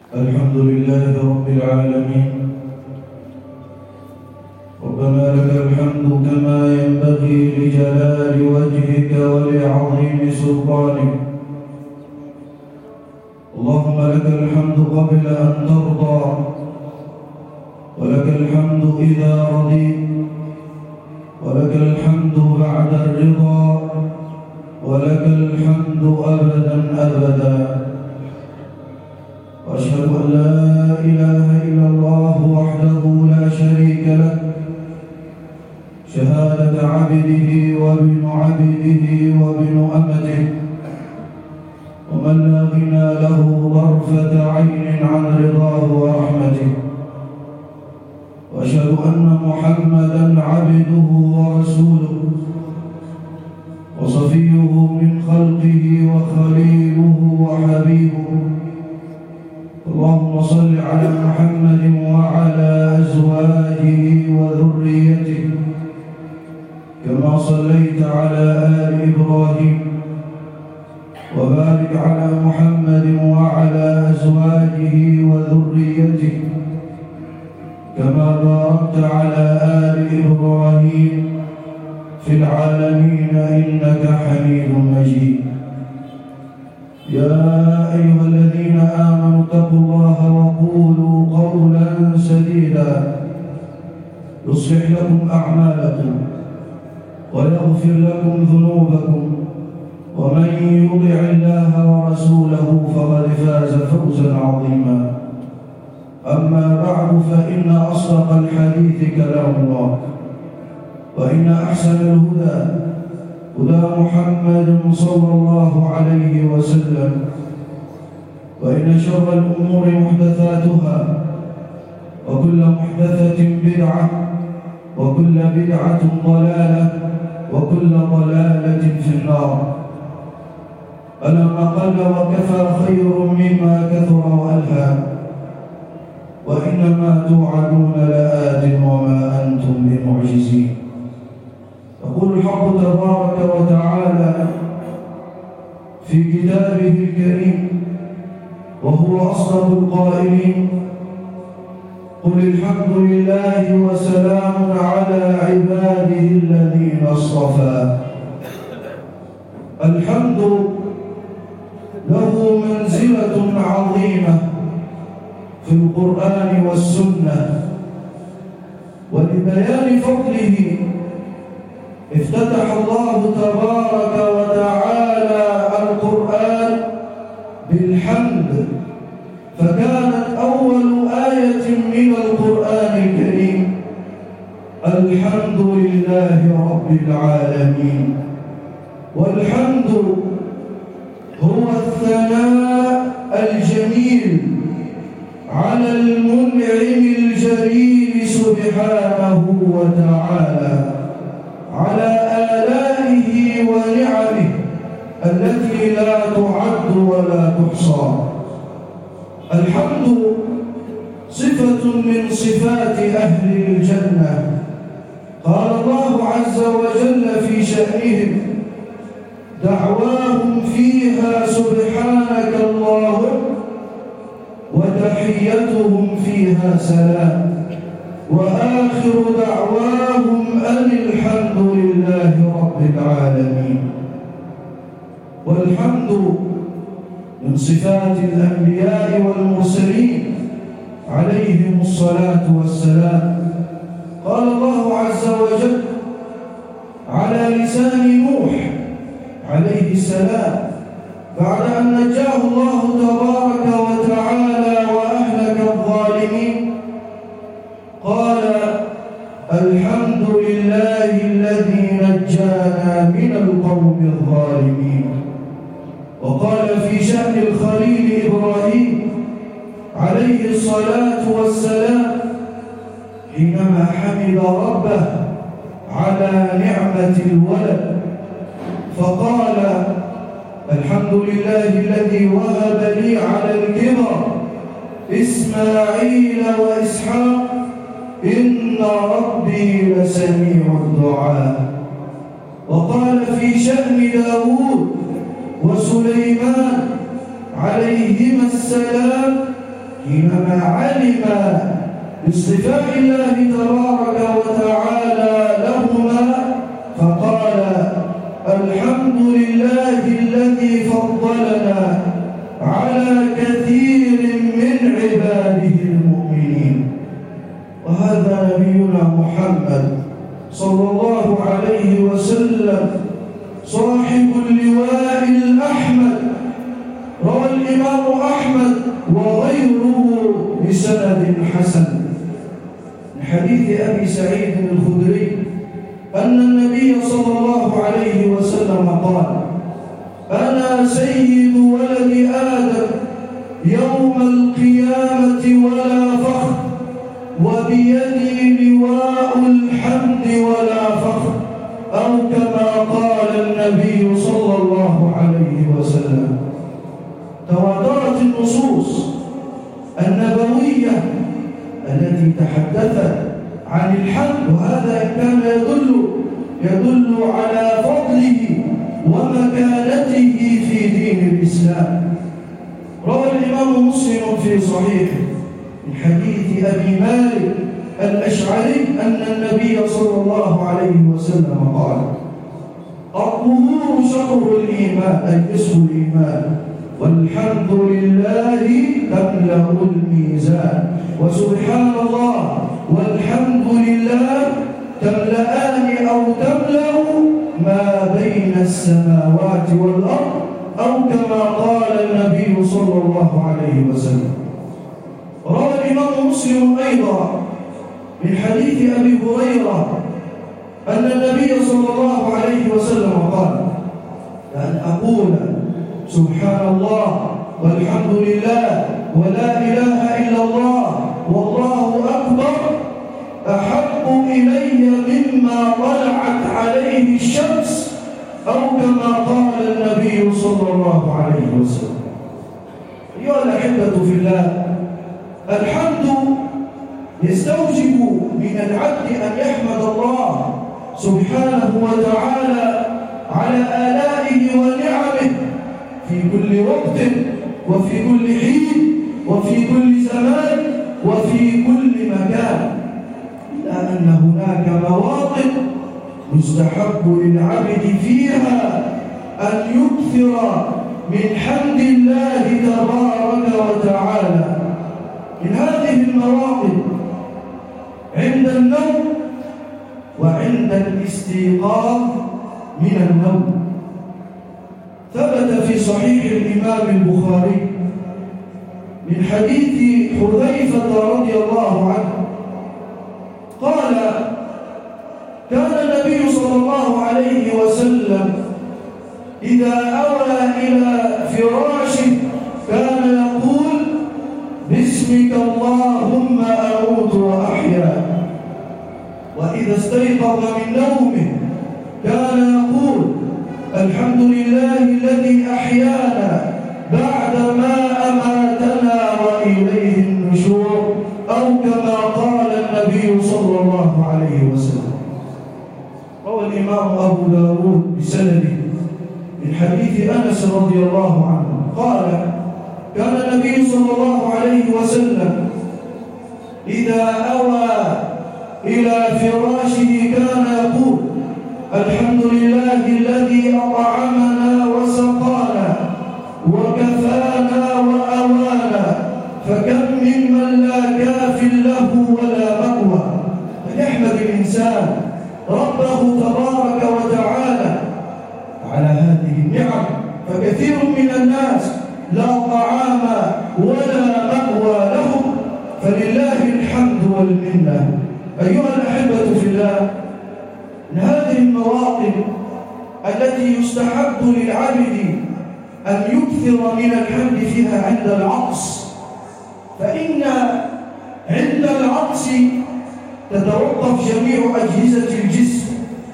الحمد لله رب العالمين. ربنا لك الحمد كما ينبغي لجلال وجهك ولعظيم سلطانك. اللهم لك الحمد قبل أن ترضى، ولك الحمد إذا رضيت، ولك الحمد بعد الرضا، ولك الحمد أبدا أبدا. وأشهد أن لا إله إلا الله وحده لا شريك له، شهادة عبده وابن عبده وابن أمته، ومن لا غنى له طرفة عين عن رضاه ورحمته. وأشهد أن محمدًا عبده ورسوله وصفيه من خلقه وخليله وحبيبه. اللهم صل على محمد وعلى أزواجه وذريته كما صليت على آل إبراهيم، وبارك على محمد وعلى أزواجه وذريته كما باركت على آل إبراهيم في العالمين إنك حميد مجيد. يا أيها الذين آمنوا اتقوا الله وقولوا قولا سديدا يصلح لكم أعمالكم ويغفر لكم ذنوبكم، ومن يطع الله ورسوله فقد فاز فوزا عظيما. أما بعد، فإن أصدق الحديث كلام الله، وإن أحسن الهدى هدى محمد صلى الله عليه وسلم، وإن شر الأمور محدثاتها، وكل محدثة بدعة، وكل بدعة ضلالة، وكل ضلالة في النار. ألا ما قل وكفى خير مما كثر وألهى، وإنما توعدون لآت وما أنتم بمعجزين. يقول الحق تبارك وتعالى في كتابه الكريم وهو أصدق القائلين: قل الحمد لله وسلام على عباده الذين اصطفى. الحمد له منزلة عظيمة في القرآن والسنة، ولبيان فضله افتتح الله تبارك وتعالى القرآن بالحمد، فكانت أول آية من القرآن الكريم: الحمد لله رب العالمين. والحمد هو الثناء الجميل على المنعم الجليل سبحانه وتعالى على آلائه ونعمه التي لا تعد ولا تحصى. الحمد صفة من صفات أهل الجنة. قال الله عز وجل في شأنهم: دعواهم فيها سبحانك اللهم وتحيتهم فيها سلام، وآخر دعواهم أن الحمد لله رب العالمين. والحمد من صفات الأنبياء والمرسلين عليهم الصلاة والسلام. قال الله عز وجل على لسان نوح عليه السلام بعد أن نجاه الله تبارك وتعالى وأهلك الظالمين، قال: الحمد لله الذي نجانا من القوم الظالمين. وقال في شأن الخليل إبراهيم عليه الصلاة والسلام حينما حمد ربه على نعمة الولد، فقال: الحمد لله الذي وهب لي على الكبر إسماعيل وإسحاق إن ربي لسميع الدعاء. وقال في شأن داود وسليمان عليهما السلام حينما علم باصطفاء الله تبارك وتعالى لهما فقال: الحمد لله الذي فضلنا على كثير من عباده المؤمنين. وهذا نبينا محمد صلى الله عليه وسلم صاحب اللواء الأحمد. روى الإمام أحمد وغيره بسند حسن من حديث أبي سعيد الخدري أن النبي صلى الله عليه وسلم قال: أنا سيد ولد آدم يوم القيامة ولا فخر، وبيدي لواء الحمد ولا فخر، أو كما قال النبي صلى الله عليه وسلم. تواترت النصوص النبوية التي تحدثت عن الحمد، وهذا كان يدل على فضله ومكانته في دين الإسلام. روى الإمام مسلم في صحيحه من حديث أبي مالك الأشعري أن النبي صلى الله عليه وسلم قال: الطهور شطر الإيمان أي نصف الإيمان، والحمد لله تملأ الميزان. وسبحان الله والحمد لله تملأان أو تملأ ما بين السماوات والأرض، أو كما قال النبي صلى الله عليه وسلم. روى الإمام مسلم أيضا من حديث أبي هريرة أن النبي صلى الله عليه وسلم قال: أن أقول سبحان الله والحمد لله ولا إله إلا الله والله أكبر أحب إلي مما طلعت عليه الشمس، أو كما قال النبي صلى الله عليه وسلم. أيها الأحبة في الله، الحمد يستوجب من العبد أن يحمد الله سبحانه وتعالى على آلائه ونعمه في كل وقت وفي كل حين وفي كل زمان وفي كل مكان، إلا أن هناك مواطن يستحب للعبد فيها أن يكثر من حمد الله تبارك وتعالى. من هذه المواطن عند النوم وعند الاستيقاظ من النوم. ثبت في صحيح الإمام البخاري من حديث حذيفة رضي الله عنه قال: كان النبي صلى الله عليه وسلم إذا أوى إلى فراشه كان يقول: باسمك اللهم أموت وأحيا. وإذا استيقظ من نومه كان يقول: الحمد لله الذي أحيانا بعدما أماتنا وإليه النشور، أو كما قال النبي صلى الله عليه وسلم. روى الإمام أبو داود بسنده من حديث أنس رضي الله عنه قال: كان النبي صلى الله عليه وسلم إذا أوى إلى فراشه كان يقول: الحمد لله الذي أطعمنا وسقانا وكفانا وأوانا، فكم ممن لا كاف له ولا مأوى. فليحمد الإنسان ربه تبارك وتعالى على هذه النعم، فكثير من الناس لا طعام ولا مأوى لهم، فلله الحمد والمنة. أيها الأحبة في الله، من هذه المواطن التي يستحب للعبد أن يكثر من الحمد فيها عند العطس، فإن عند العطس تتوقف جميع أجهزة الجسم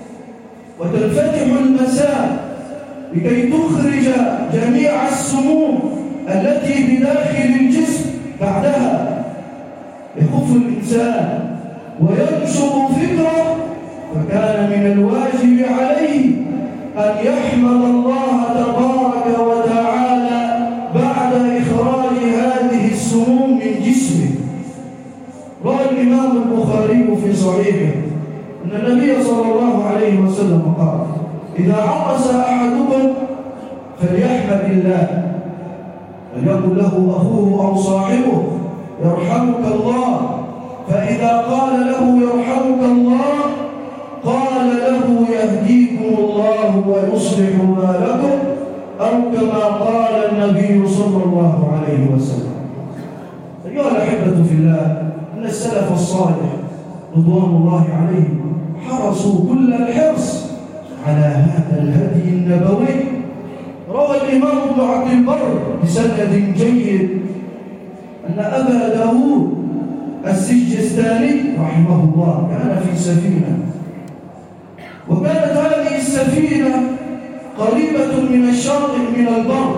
وتنفتح المسام لكي تخرج جميع السموم التي بداخل الجسم. بعدها يخف الإنسان وينشط فكره، فكان من الواجب عليه أن يحمد الله تبارك وتعالى بعد إخراج هذه السموم السموم من جسمه. روى الإمام البخاري في صحيحه أن النبي صلى الله عليه وسلم قال: إذا عطس أحدكم فليحمد الله، فليقل له أخوه أو صاحبه يرحمك الله، فإذا قال له يرحمك الله قال له يهديكم الله ويصلح بالكم، أو كما قال النبي صلى الله عليه وسلم. أيها الأحبة في الله، أن السلف الصالح رضوان الله عليهم حرصوا كل الحرص على هذا الهدي النبوي. روى الإمام ابن عبد البر بسند جيد أن أبا داود السجستاني رحمه الله كان في سفينة، وكانت هذه السفينة قريبة من الشاطئ من البر،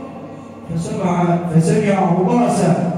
فسمع عطاسا،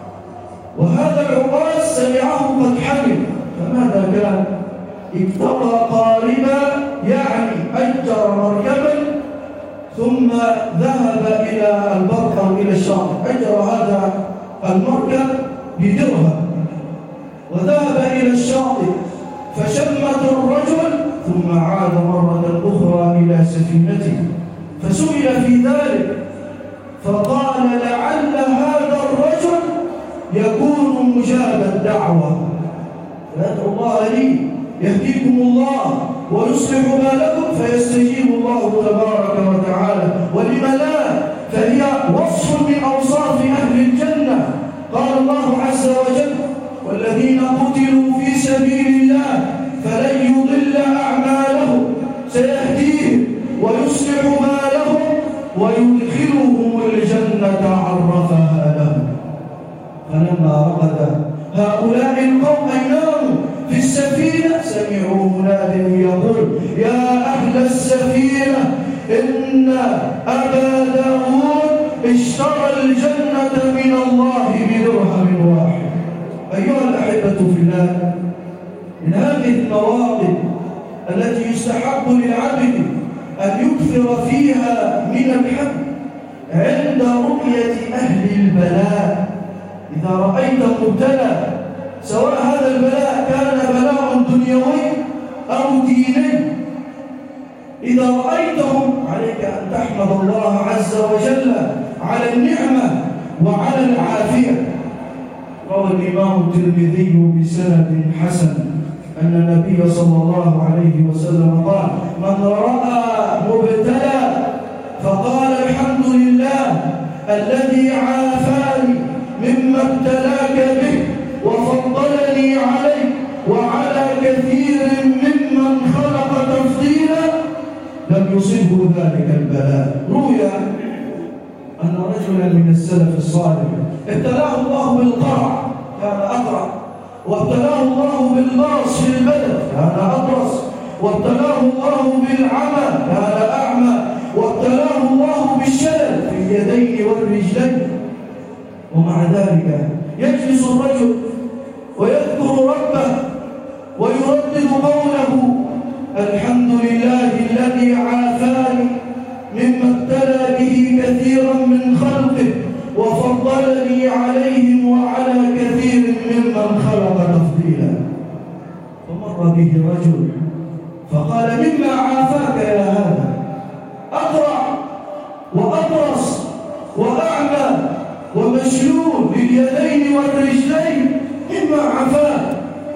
وهذا العطاس سمعه قد حمل، فماذا كان؟ اكتفى قاربا، يعني أجر مركبا ثم ذهب إلى البر أو إلى الشاطئ، أجر هذا المركب بدرهم وذهب إلى الشاطئ فشمت الرجل، ثم عاد مرة أخرى إلى سفينته، فسئل في ذلك فقال: لعل هذا الرجل يكون مجاب الدعوة، فيدعو الله لي يهديكم الله ويصلح بالكم فيستجيب الله تبارك وتعالى. ولم لا؟ فهي وصف من أوصاف أهل الجنة. قال الله عز وجل: والذين قتلوا في سبيل الله فلن يضل أعمالهم سيهديهم ويصلح بالهم ويدخلهم الجنة عرفها لهم. فلما رقد هؤلاء القوم أي ناموا في السفينة سمعوا مناد يقول: يا أهل السفينة إن أبا داود اشترى الجنة من الله بدرهم واحد. أيها الأحبة في الله، من هذه المواقف التي يستحق للعبد أن يكثر فيها من الحمد عند رؤية أهل البلاء. إذا رأيت مبتلى، سواء هذا البلاء كان بلاء دنيوي أو ديني، إذا رأيتهم عليك أن تحمد الله عز وجل على النعمة وعلى العافية. روى الإمام الترمذي بسند حسن أن النبي صلى الله عليه وسلم قال: من رأى مبتلى فقال الحمد لله الذي عافاني مما ابتلاك به وفضلني عليه وعلى كثير ممن خلق تفضيلا لم يصبه ذلك البلاء. روي أن رجلا من السلف الصالح ابتلاه الله بالقرع، كان أقرع، وابتلاه الله بالبرص في البدن، كان أبرص، وابتلاه الله بالعمى، كان أعمى، وابتلاه الله بالشلل في اليدين والرجلين. ومع ذلك يجلس الرجل ويذكر ربه ويردد قوله: الحمد لله الذي عافاني مما ابتلى به كثيرا من خلقه وفضلني عليهم وعلى كثير ممن خلق تفضيلا. فمر به رجل فقال: مما عافاك يا هذا؟ أقرع وأبرص وأعمى ومشلول باليدين والرجلين، مما عافاك؟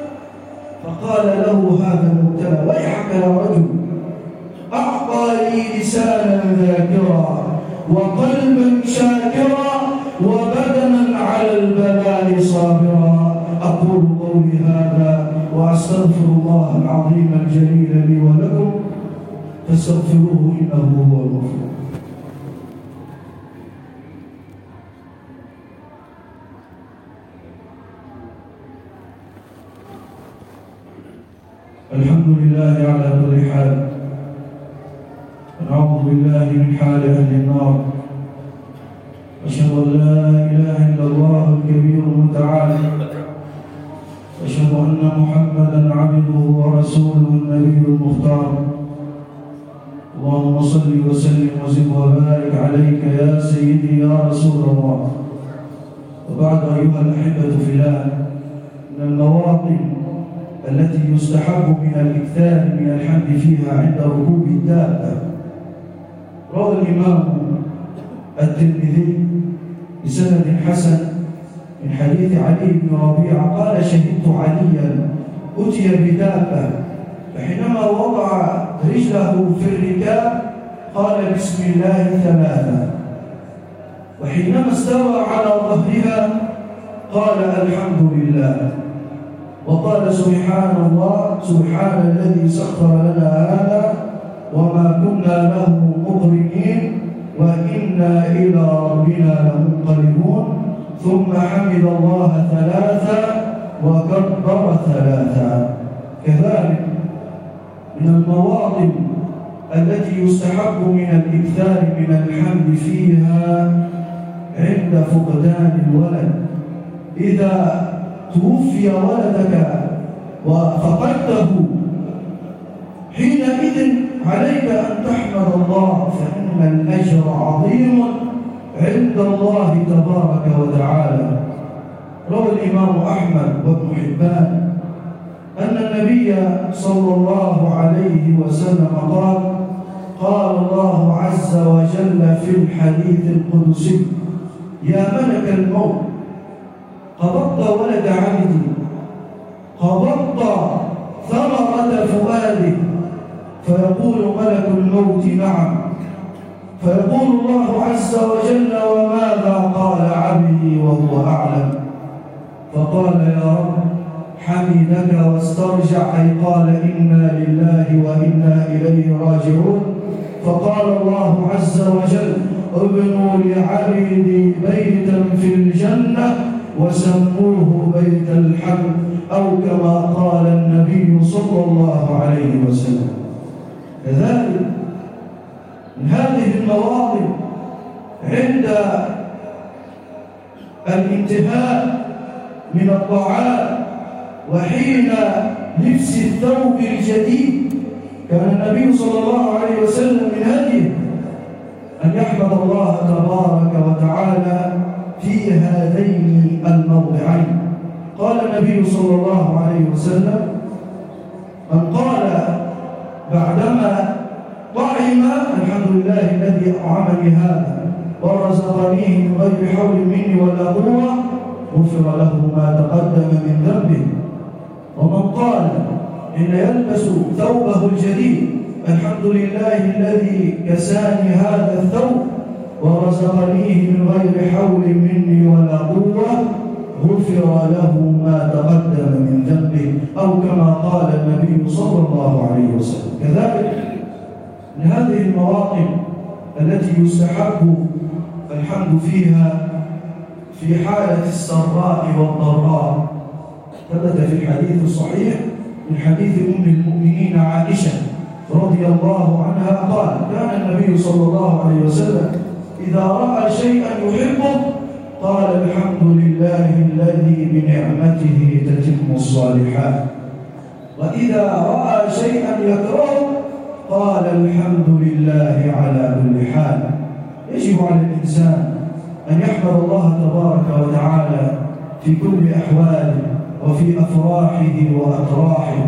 فقال له هذا المبتلى: ويحك يا رجل، أعطى لي لسانا ذاكرا وقلبا شاكرا وبدنا على البلاء صابرا. أقول قولي هذا وأستغفر الله العظيم الجليل لي ولكم، فاستغفروه إنه هو الغفور. الحمد لله على كل حال، ونعوذ بالله من حال أهل النار. أشهد أن لا إله إلا الله الكبير المتعال، أشهد أن محمدا عبده ورسوله النبي المختار. اللهم صل وسلم وزد وبارك عليك يا سيدي يا رسول الله. وبعد أيها الأحبة في الله، من المواطن التي يستحب من الإكثار من الحمد فيها عند ركوب الدابة، روى الإمام الترمذي بسند حسن من حديث علي بن ربيعة قال: شهدت عليا أتي بدابة، فحينما وضع رجله في الركاب قال: بسم الله 3، وحينما استوى على ظهرها قال: الحمد لله، وقال: سبحان الله، سبحان الذي سخر لنا هذا وما كنا له مقرنين وإنا إلى ربنا لمنقلبون، ثم حمد الله 3 وكبر 3. كذلك من المواطن التي يستحب من الإكثار من الحمد فيها عند فقدان الولد. إذا توفي ولدك وفقدته، حينئذ عليك أن تحمد الله، فإن الأجر عظيم عند الله تبارك وتعالى. روى الإمام أحمد وابن حبان أن النبي صلى الله عليه وسلم قال: قال الله عز وجل في الحديث القدسي: يا ملك الموت، قبضت ولد عبدي، قبضت ثمرة فؤاده. فيقول ملك الموت: نعم. فيقول الله عز وجل: وماذا قال عبدي وهو أعلم؟ فقال: يا رب حمدك واسترجع، أي قال: إنا لله وإنا إليه راجعون. فقال الله عز وجل: ابنوا لعبدي بيتا في الجنة وسموه بيت الحمد، أو كما قال النبي صلى الله عليه وسلم. كذلك من هذه المواطن عند الانتهاء من الطعام وحين لبس الثوب الجديد، كان النبي صلى الله عليه وسلم من هديه أن يحمد الله تبارك وتعالى في هذين الموضعين. قال النبي صلى الله عليه وسلم: من قال بعدما طعم: الحمد لله الذي أطعمني هذا ورزقنيه من غير حول مني ولا قوة، غفر له ما تقدم من ذنبه. ومن قال إن يلبس ثوبه الجديد: الحمد لله الذي كساني هذا الثوب ورزقنيه من غير حول مني ولا قوة، غفر له ما تقدم من ذنبه، أو كما قال النبي صلى الله عليه وسلم. كذلك من هذه المواطن التي يستحب الحمد فيها في حالة السراء والضراء، ثبت في الحديث الصحيح من حديث أم المؤمنين عائشة رضي الله عنها قال: كان النبي صلى الله عليه وسلم إذا رأى شيئا يحبه قال: الحمد لله الذي بنعمته تتم الصالحات. وإذا رأى شيئا يكرهه قال: الحمد لله على كل حال. يجب على الإنسان أن يحمد الله تبارك وتعالى في كل أحواله وفي أفراحه وأتراحه.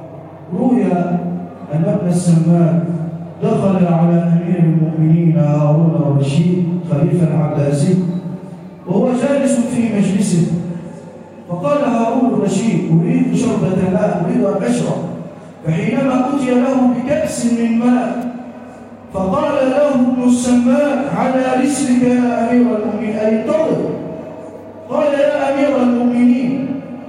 روي أن ابن السمان دخل على أمير المؤمنين هارون الرشيد خليفة العباسي وهو جالس في مجلسه، فقال هارون الرشيد: أريد شربة ماء، أريد أن أشرب. فحينما أتي له بكأس من ماء فقال له ابن السمان: على رسلك يا أمير المؤمنين، أي انتظر. قال: يا أمير المؤمنين،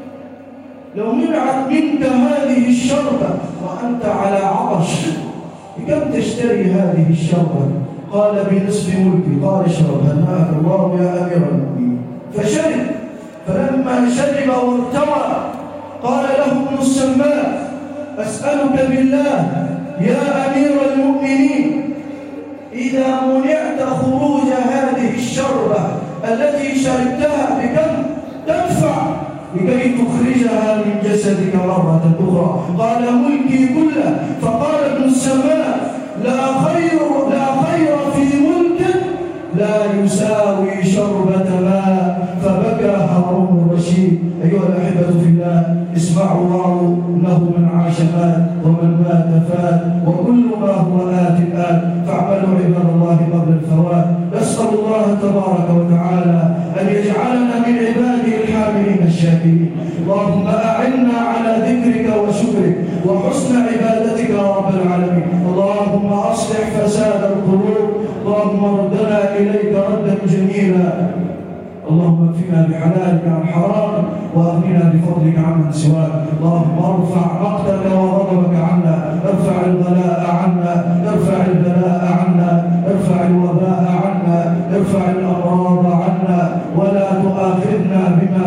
لو منعت منك هذه الشربة وأنت على عطش بكم تشتري هذه الشربة؟ قال: بنصف ملكي. قال: اشرب هناك الله يا أمير المؤمنين. فشرب، فلما شرب وارتوى قال له ابن السمان: أسألك بالله يا أمير المؤمنين، إذا منعت خروج هذه الشربة التي شربتها بكم تدفع لكي تخرجها من جسدك مرة أخرى؟ قال: ملكي كله. فقال ابن السمان: لا خير في ملك لا يساوي شربة ماء. فبكى هارون الرشيد. أيها الأحبة في الله، اسمعوا واعوا، إنه من عاش مات ومن مات فات، وكل ما هو آت الآن، فاعملوا عباد الله قبل الفوات. نسأل الله تبارك وتعالى أن يجعلنا من عباده الحامدين الشاكرين. اللهم أعنا على ذكرك وشكرك وحسن عبادتك يا رب العالمين. اللهم أصلح فساد القلوب، اللهم ردنا إليك ردا جميلا. اللهم اكفنا بحلالك عن حرام واغننا بفضلك عمن سواك. اللهم ارفع مقتك وغضبك عنا، ارفع البلاء عنا، ارفع البلاء عنا، ارفع الوباء عنا، ارفع الامراض عنا، ولا تؤاخذنا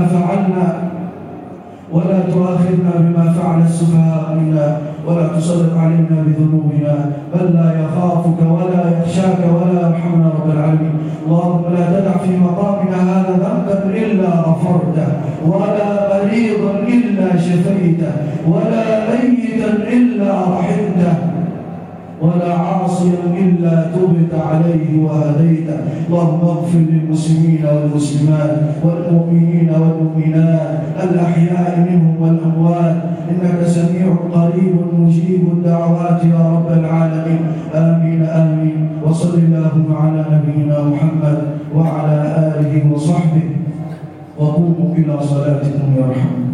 بما فعل السفهاء منا، ولا تسلط علينا بذنوبنا بل لا يخافك ولا يخشاك ولا يرحمنا رب العالمين. اللهم لا تدع في مقامنا هذا ذنبا إلا غفرته، ولا مريضا إلا شفيته، ولا ميتا إلا رحمته، ولا عاصيا إلا تبت عليه وهديته. اللهم اغفر للمسلمين والمسلمات والمؤمنين والمؤمنات الأحياء منهم والأموات، إنك سميع قريب مجيب الدعوات يا رب العالمين. آمين آمين. وصل اللهم على نبينا محمد وعلى آله وصحبه، وقوموا إلى صلاتكم يرحمكم.